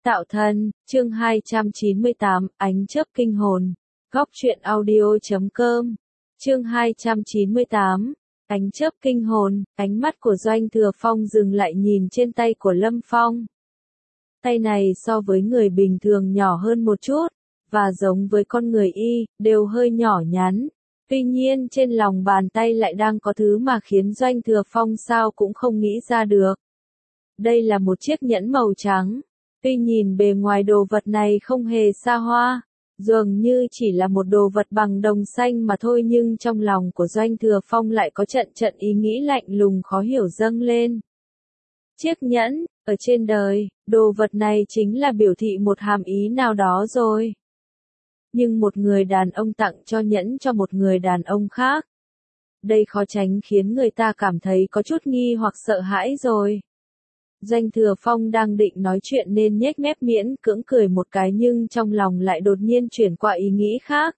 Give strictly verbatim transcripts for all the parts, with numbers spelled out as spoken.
Tạo thân, chương hai trăm chín mươi tám, ánh chớp kinh hồn. Góc truyện audio chấm com. Chương hai trăm chín mươi tám, ánh chớp kinh hồn. Ánh mắt của Doanh Thừa Phong dừng lại nhìn trên tay của Lâm Phong. Tay này so với người bình thường nhỏ hơn một chút, và giống với con người y, đều hơi nhỏ nhắn. Tuy nhiên trên lòng bàn tay lại đang có thứ mà khiến Doanh Thừa Phong sao cũng không nghĩ ra được. Đây là một chiếc nhẫn màu trắng. Tuy nhìn bề ngoài đồ vật này không hề xa hoa, dường như chỉ là một đồ vật bằng đồng xanh mà thôi, nhưng trong lòng của Doanh Thừa Phong lại có trận trận ý nghĩ lạnh lùng khó hiểu dâng lên. Chiếc nhẫn, ở trên đời, đồ vật này chính là biểu thị một hàm ý nào đó rồi. Nhưng một người đàn ông tặng cho nhẫn cho một người đàn ông khác. Đây khó tránh khiến người ta cảm thấy có chút nghi hoặc sợ hãi rồi. Doanh Thừa Phong đang định nói chuyện nên nhếch mép miễn cưỡng cười một cái, nhưng trong lòng lại đột nhiên chuyển qua ý nghĩ khác.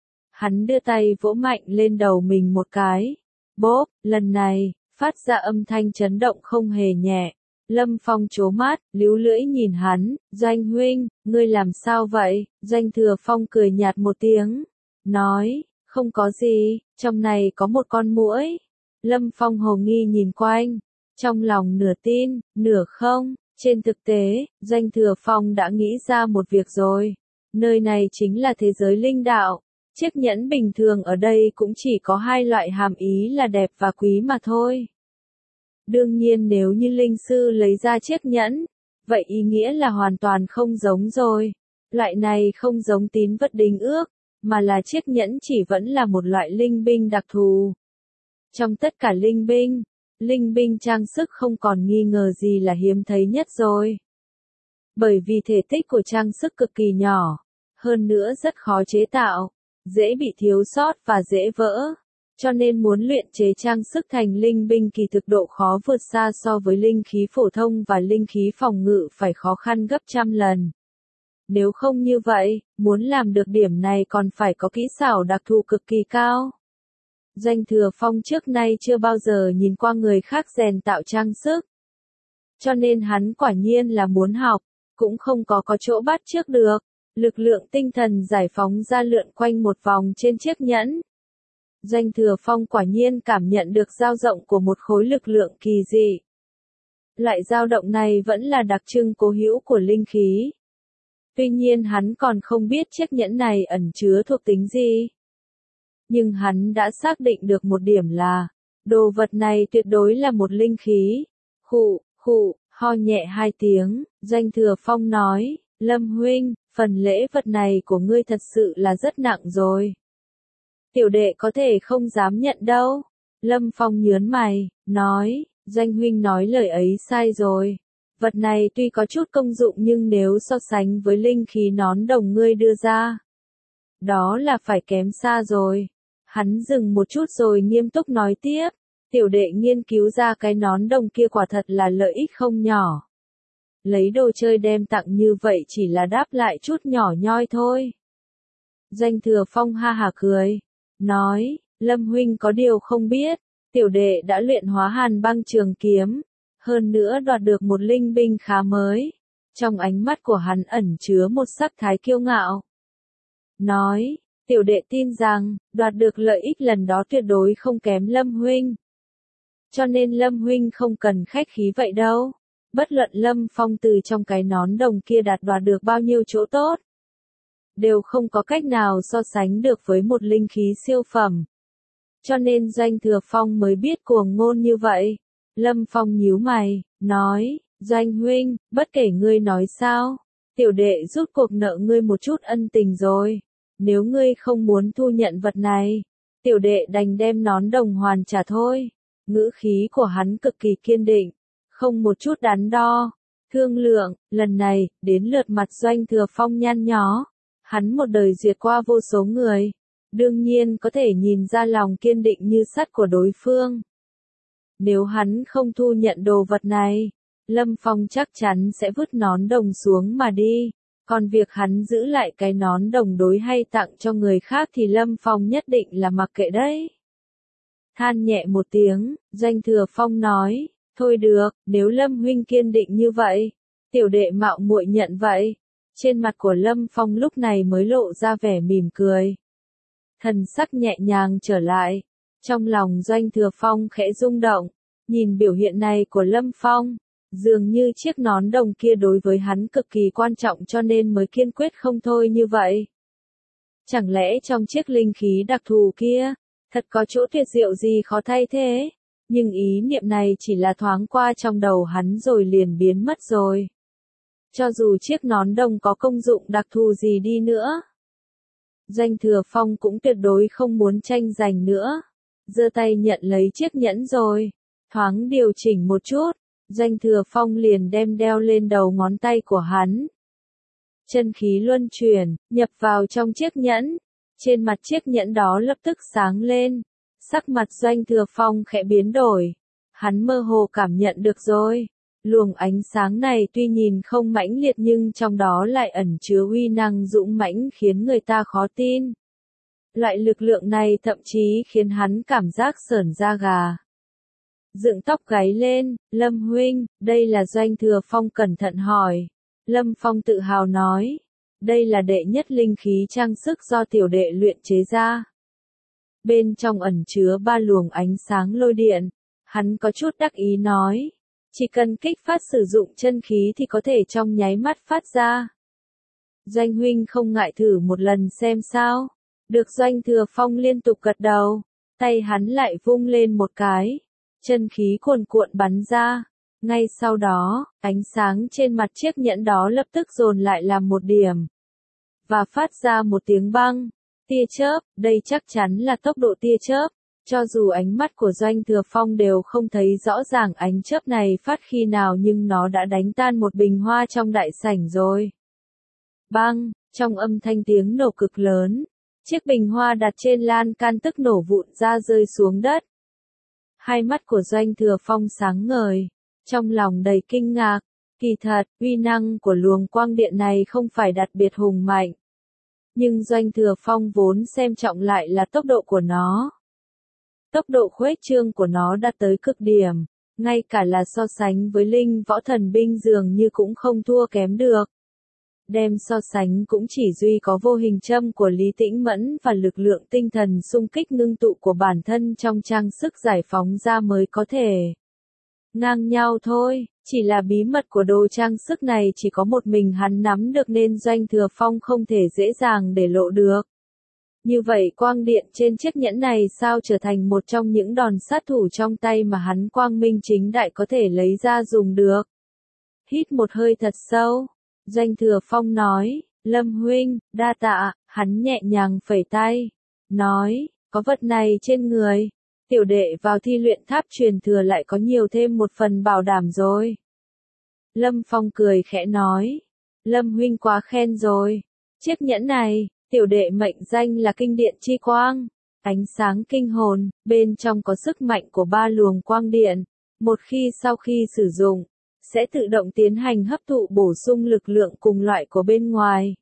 Hắn đưa tay vỗ mạnh lên đầu mình một cái. Bốp, lần này, phát ra âm thanh chấn động không hề nhẹ. Lâm Phong trố mắt, líu lưỡi nhìn hắn. Doanh huynh, ngươi làm sao vậy? Doanh Thừa Phong cười nhạt một tiếng. Nói, không có gì, trong này có một con muỗi. Lâm Phong hồ nghi nhìn quanh. Trong lòng nửa tin, nửa không. Trên thực tế, Doanh Thừa Phong đã nghĩ ra một việc rồi. Nơi này chính là thế giới linh đạo. Chiếc nhẫn bình thường ở đây cũng chỉ có hai loại hàm ý là đẹp và quý mà thôi. Đương nhiên nếu như linh sư lấy ra chiếc nhẫn, vậy ý nghĩa là hoàn toàn không giống rồi. Loại này không giống tín vật đính ước, mà là chiếc nhẫn chỉ vẫn là một loại linh binh đặc thù. Trong tất cả linh binh, linh binh trang sức không còn nghi ngờ gì là hiếm thấy nhất rồi. Bởi vì thể tích của trang sức cực kỳ nhỏ, hơn nữa rất khó chế tạo, dễ bị thiếu sót và dễ vỡ. Cho nên muốn luyện chế trang sức thành linh binh kỳ thực độ khó vượt xa so với linh khí phổ thông, và linh khí phòng ngự phải khó khăn gấp trăm lần. Nếu không như vậy, muốn làm được điểm này còn phải có kỹ xảo đặc thù cực kỳ cao. Doanh Thừa Phong trước nay chưa bao giờ nhìn qua người khác rèn tạo trang sức. Cho nên hắn quả nhiên là muốn học, cũng không có có chỗ bắt chước được. Lực lượng tinh thần giải phóng ra lượn quanh một vòng trên chiếc nhẫn. Doanh Thừa Phong quả nhiên cảm nhận được dao động của một khối lực lượng kỳ dị. Loại dao động này vẫn là đặc trưng cố hữu của linh khí. Tuy nhiên hắn còn không biết chiếc nhẫn này ẩn chứa thuộc tính gì. Nhưng hắn đã xác định được một điểm là, đồ vật này tuyệt đối là một linh khí. Khụ, khụ, ho nhẹ hai tiếng, Doanh Thừa Phong nói, Lâm huynh, phần lễ vật này của ngươi thật sự là rất nặng rồi. Tiểu đệ có thể không dám nhận đâu. Lâm Phong nhớn mày, nói, Doanh huynh nói lời ấy sai rồi. Vật này tuy có chút công dụng nhưng nếu so sánh với linh khí nón đồng ngươi đưa ra, đó là phải kém xa rồi. Hắn dừng một chút rồi nghiêm túc nói tiếp, tiểu đệ nghiên cứu ra cái nón đồng kia quả thật là lợi ích không nhỏ. Lấy đồ chơi đem tặng như vậy chỉ là đáp lại chút nhỏ nhoi thôi. Doanh Thừa Phong ha hả cười, nói, Lâm huynh có điều không biết, tiểu đệ đã luyện hóa Hàn Băng Trường Kiếm, hơn nữa đoạt được một linh binh khá mới. Trong ánh mắt của hắn ẩn chứa một sắc thái kiêu ngạo. Nói, tiểu đệ tin rằng, đoạt được lợi ích lần đó tuyệt đối không kém Lâm huynh. Cho nên Lâm huynh không cần khách khí vậy đâu. Bất luận Lâm Phong từ trong cái nón đồng kia đạt đoạt được bao nhiêu chỗ tốt, đều không có cách nào so sánh được với một linh khí siêu phẩm. Cho nên Doanh Thừa Phong mới biết cuồng ngôn như vậy. Lâm Phong nhíu mày, nói, Doanh huynh, bất kể ngươi nói sao, tiểu đệ rút cuộc nợ ngươi một chút ân tình rồi. Nếu ngươi không muốn thu nhận vật này, tiểu đệ đành đem nón đồng hoàn trả thôi. Ngữ khí của hắn cực kỳ kiên định, không một chút đắn đo. Thương lượng, lần này, đến lượt mặt Doanh Thừa Phong nhăn nhó. Hắn một đời duyệt qua vô số người, đương nhiên có thể nhìn ra lòng kiên định như sắt của đối phương. Nếu hắn không thu nhận đồ vật này, Lâm Phong chắc chắn sẽ vứt nón đồng xuống mà đi. Còn việc hắn giữ lại cái nón đồng đối hay tặng cho người khác thì Lâm Phong nhất định là mặc kệ đấy. Than nhẹ một tiếng, Doanh Thừa Phong nói, thôi được, nếu Lâm huynh kiên định như vậy, Tiểu đệ mạo muội nhận vậy. Trên mặt của Lâm Phong lúc này mới lộ ra vẻ mỉm cười. Thần sắc nhẹ nhàng trở lại. Trong lòng Doanh Thừa Phong khẽ rung động. Nhìn biểu hiện này của Lâm Phong. Dường như chiếc nón đồng kia đối với hắn cực kỳ quan trọng cho nên mới kiên quyết không thôi như vậy. Chẳng lẽ trong chiếc linh khí đặc thù kia, thật có chỗ tuyệt diệu gì khó thay thế? Nhưng ý niệm này chỉ là thoáng qua trong đầu hắn rồi liền biến mất rồi. Cho dù chiếc nón đồng có công dụng đặc thù gì đi nữa. Doanh Thừa Phong cũng tuyệt đối không muốn tranh giành nữa. Giơ tay nhận lấy chiếc nhẫn rồi. Thoáng điều chỉnh một chút. Doanh Thừa Phong liền đem đeo lên đầu ngón tay của hắn. Chân khí luân chuyển, nhập vào trong chiếc nhẫn. Trên mặt chiếc nhẫn đó lập tức sáng lên. Sắc mặt Doanh Thừa Phong khẽ biến đổi. Hắn mơ hồ cảm nhận được rồi. Luồng ánh sáng này tuy nhìn không mãnh liệt nhưng trong đó lại ẩn chứa uy năng dũng mãnh khiến người ta khó tin. Loại lực lượng này thậm chí khiến hắn cảm giác sởn da gà. Dựng tóc gáy lên, Lâm huynh, đây là Doanh Thừa Phong cẩn thận hỏi. Lâm Phong tự hào nói, đây là đệ nhất linh khí trang sức do tiểu đệ luyện chế ra. Bên trong ẩn chứa ba luồng ánh sáng lôi điện, hắn có chút đắc ý nói, chỉ cần kích phát sử dụng chân khí thì có thể trong nháy mắt phát ra. Doanh huynh không ngại thử một lần xem sao? Được. Doanh Thừa Phong liên tục gật đầu, tay hắn lại vung lên một cái. Chân khí cuồn cuộn bắn ra. Ngay sau đó, ánh sáng trên mặt chiếc nhẫn đó lập tức dồn lại làm một điểm. Và phát ra một tiếng băng. Tia chớp, đây chắc chắn là tốc độ tia chớp. Cho dù ánh mắt của Doanh Thừa Phong đều không thấy rõ ràng ánh chớp này phát khi nào nhưng nó đã đánh tan một bình hoa trong đại sảnh rồi. Băng, trong âm thanh tiếng nổ cực lớn. Chiếc bình hoa đặt trên lan can tức nổ vụn ra rơi xuống đất. Hai mắt của Doanh Thừa Phong sáng ngời, trong lòng đầy kinh ngạc, kỳ thật, uy năng của luồng quang điện này không phải đặc biệt hùng mạnh. Nhưng Doanh Thừa Phong vốn xem trọng lại là tốc độ của nó. Tốc độ khuếch trương của nó đạt tới cực điểm, ngay cả là so sánh với linh võ thần binh dường như cũng không thua kém được. Đem so sánh cũng chỉ duy có vô hình châm của Lý Tĩnh Mẫn và lực lượng tinh thần xung kích ngưng tụ của bản thân trong trang sức giải phóng ra mới có thể ngang nhau thôi, chỉ là bí mật của đồ trang sức này chỉ có một mình hắn nắm được nên Doanh Thừa Phong không thể dễ dàng để lộ được. Như vậy quang điện trên chiếc nhẫn này sao trở thành một trong những đòn sát thủ trong tay mà hắn quang minh chính đại có thể lấy ra dùng được. Hít một hơi thật sâu. Doanh Thừa Phong nói, Lâm huynh, đa tạ, hắn nhẹ nhàng phẩy tay, nói, có vật này trên người, tiểu đệ vào thi luyện tháp truyền thừa lại có nhiều thêm một phần bảo đảm rồi. Lâm Phong cười khẽ nói, Lâm huynh quá khen rồi, chiếc nhẫn này, tiểu đệ mệnh danh là kinh điện chi quang, ánh sáng kinh hồn, bên trong có sức mạnh của ba luồng quang điện, một khi sau khi sử dụng, sẽ tự động tiến hành hấp thụ bổ sung lực lượng cùng loại của bên ngoài.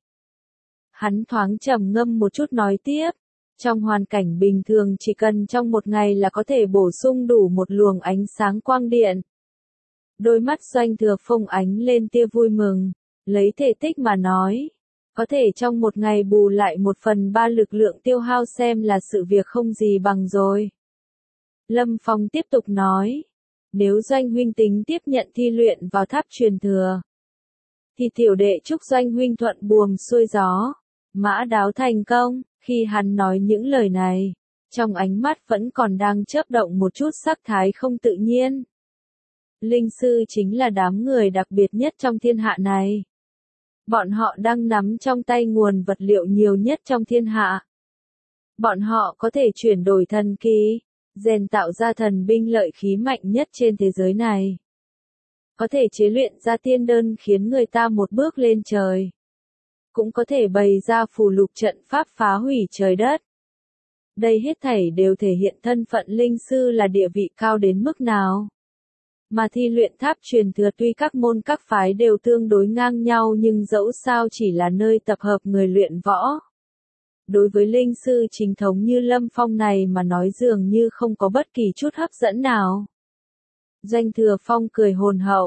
Hắn thoáng trầm ngâm một chút nói tiếp, trong hoàn cảnh bình thường chỉ cần trong một ngày là có thể bổ sung đủ một luồng ánh sáng quang điện. Đôi mắt Doanh Thừa Phong ánh lên tia vui mừng, lấy thể tích mà nói, có thể trong một ngày bù lại một phần ba lực lượng tiêu hao xem là sự việc không gì bằng rồi. Lâm Phong tiếp tục nói, nếu Doanh huynh tính tiếp nhận thi luyện vào tháp truyền thừa, thì tiểu đệ chúc Doanh huynh thuận buồm xuôi gió, mã đáo thành công. Khi hắn nói những lời này, trong ánh mắt vẫn còn đang chớp động một chút sắc thái không tự nhiên. Linh sư chính là đám người đặc biệt nhất trong thiên hạ này. Bọn họ đang nắm trong tay nguồn vật liệu nhiều nhất trong thiên hạ. Bọn họ có thể chuyển đổi thần kỳ, rèn tạo ra thần binh lợi khí mạnh nhất trên thế giới này. Có thể chế luyện ra tiên đơn khiến người ta một bước lên trời. Cũng có thể bày ra phù lục trận pháp phá hủy trời đất. Đây hết thảy đều thể hiện thân phận linh sư là địa vị cao đến mức nào. Mà thi luyện tháp truyền thừa tuy các môn các phái đều tương đối ngang nhau nhưng dẫu sao chỉ là nơi tập hợp người luyện võ. Đối với linh sư chính thống như Lâm Phong này mà nói dường như không có bất kỳ chút hấp dẫn nào. Doanh Thừa Phong cười hồn hậu,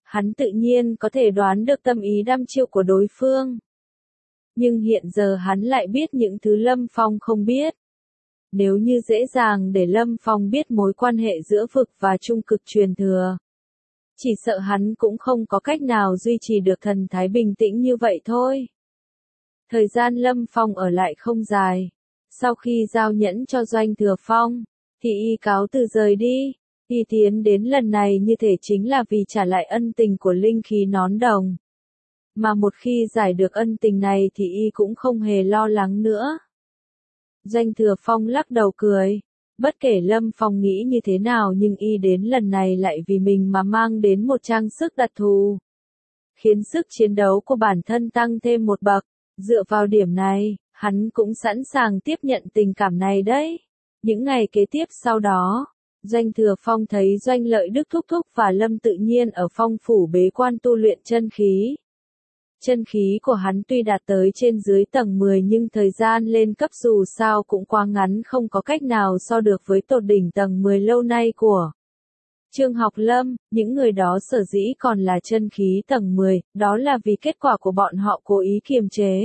hắn tự nhiên có thể đoán được tâm ý đăm chiêu của đối phương. Nhưng hiện giờ hắn lại biết những thứ Lâm Phong không biết. Nếu như dễ dàng để Lâm Phong biết mối quan hệ giữa vực và trung cực truyền thừa, chỉ sợ hắn cũng không có cách nào duy trì được thần thái bình tĩnh như vậy thôi. Thời gian Lâm Phong ở lại không dài. Sau khi giao nhẫn cho Doanh Thừa Phong, thì y cáo từ rời đi. Y tiến đến lần này như thể chính là vì trả lại ân tình của linh khí nón đồng. Mà một khi giải được ân tình này thì y cũng không hề lo lắng nữa. Doanh Thừa Phong lắc đầu cười. Bất kể Lâm Phong nghĩ như thế nào nhưng y đến lần này lại vì mình mà mang đến một trang sức đặc thù, khiến sức chiến đấu của bản thân tăng thêm một bậc. Dựa vào điểm này, hắn cũng sẵn sàng tiếp nhận tình cảm này đấy. Những ngày kế tiếp sau đó, Doanh Thừa Phong thấy Doanh Lợi Đức thúc thúc và Lâm Tự Nhiên ở Phong phủ bế quan tu luyện chân khí. Chân khí của hắn tuy đạt tới trên dưới tầng mười nhưng thời gian lên cấp dù sao cũng quá ngắn, không có cách nào so được với tột đỉnh tầng mười lâu nay của Trương Học Lâm. Những người đó sở dĩ còn là chân khí tầng mười, đó là vì kết quả của bọn họ cố ý kiềm chế.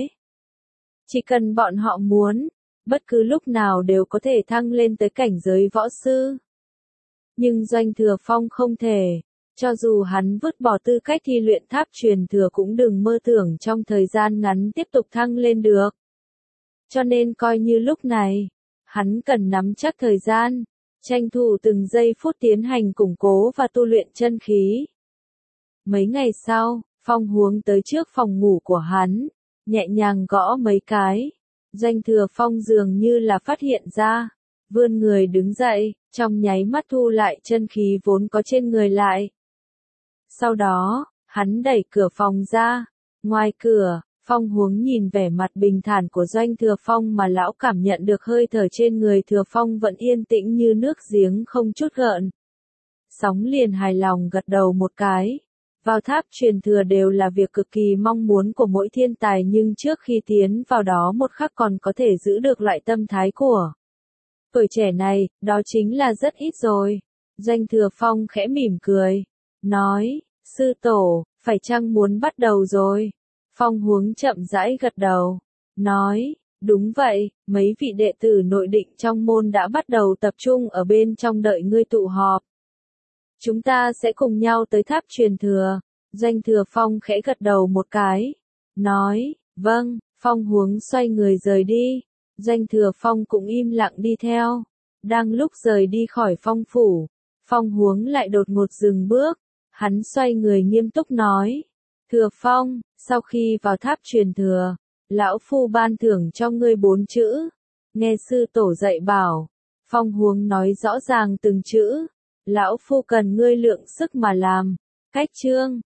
Chỉ cần bọn họ muốn, bất cứ lúc nào đều có thể thăng lên tới cảnh giới võ sư. Nhưng Doanh Thừa Phong không thể. Cho dù hắn vứt bỏ tư cách thi luyện tháp truyền thừa cũng đừng mơ tưởng trong thời gian ngắn tiếp tục thăng lên được. Cho nên coi như lúc này, hắn cần nắm chắc thời gian, tranh thủ từng giây phút tiến hành củng cố và tu luyện chân khí. Mấy ngày sau, Phong Huống tới trước phòng ngủ của hắn, nhẹ nhàng gõ mấy cái. Doanh Thừa Phong dường như là phát hiện ra, vươn người đứng dậy, trong nháy mắt thu lại chân khí vốn có trên người lại. Sau đó, hắn đẩy cửa phòng ra. Ngoài cửa, Phong Huống nhìn vẻ mặt bình thản của Doanh Thừa Phong mà lão cảm nhận được hơi thở trên người Thừa Phong vẫn yên tĩnh như nước giếng không chút gợn. Sóng liền hài lòng gật đầu một cái. Vào tháp truyền thừa đều là việc cực kỳ mong muốn của mỗi thiên tài nhưng trước khi tiến vào đó một khắc còn có thể giữ được loại tâm thái của tuổi trẻ này, đó chính là rất ít rồi. Doanh Thừa Phong khẽ mỉm cười, nói, sư tổ, phải chăng muốn bắt đầu rồi? Phong Huống chậm rãi gật đầu, nói, đúng vậy, mấy vị đệ tử nội định trong môn đã bắt đầu tập trung ở bên trong đợi ngươi tụ họp. Chúng ta sẽ cùng nhau tới tháp truyền thừa. Doanh Thừa Phong khẽ gật đầu một cái, nói, vâng. Phong Huống xoay người rời đi. Doanh Thừa Phong cũng im lặng đi theo. Đang lúc rời đi khỏi Phong phủ, Phong Huống lại đột ngột dừng bước. Hắn xoay người nghiêm túc nói, Thừa Phong, sau khi vào tháp truyền thừa, lão phu ban thưởng cho ngươi bốn chữ. Nghe sư tổ dạy bảo. Phong Huống nói rõ ràng từng chữ. Lão phu cần ngươi lượng sức mà làm. Cách chương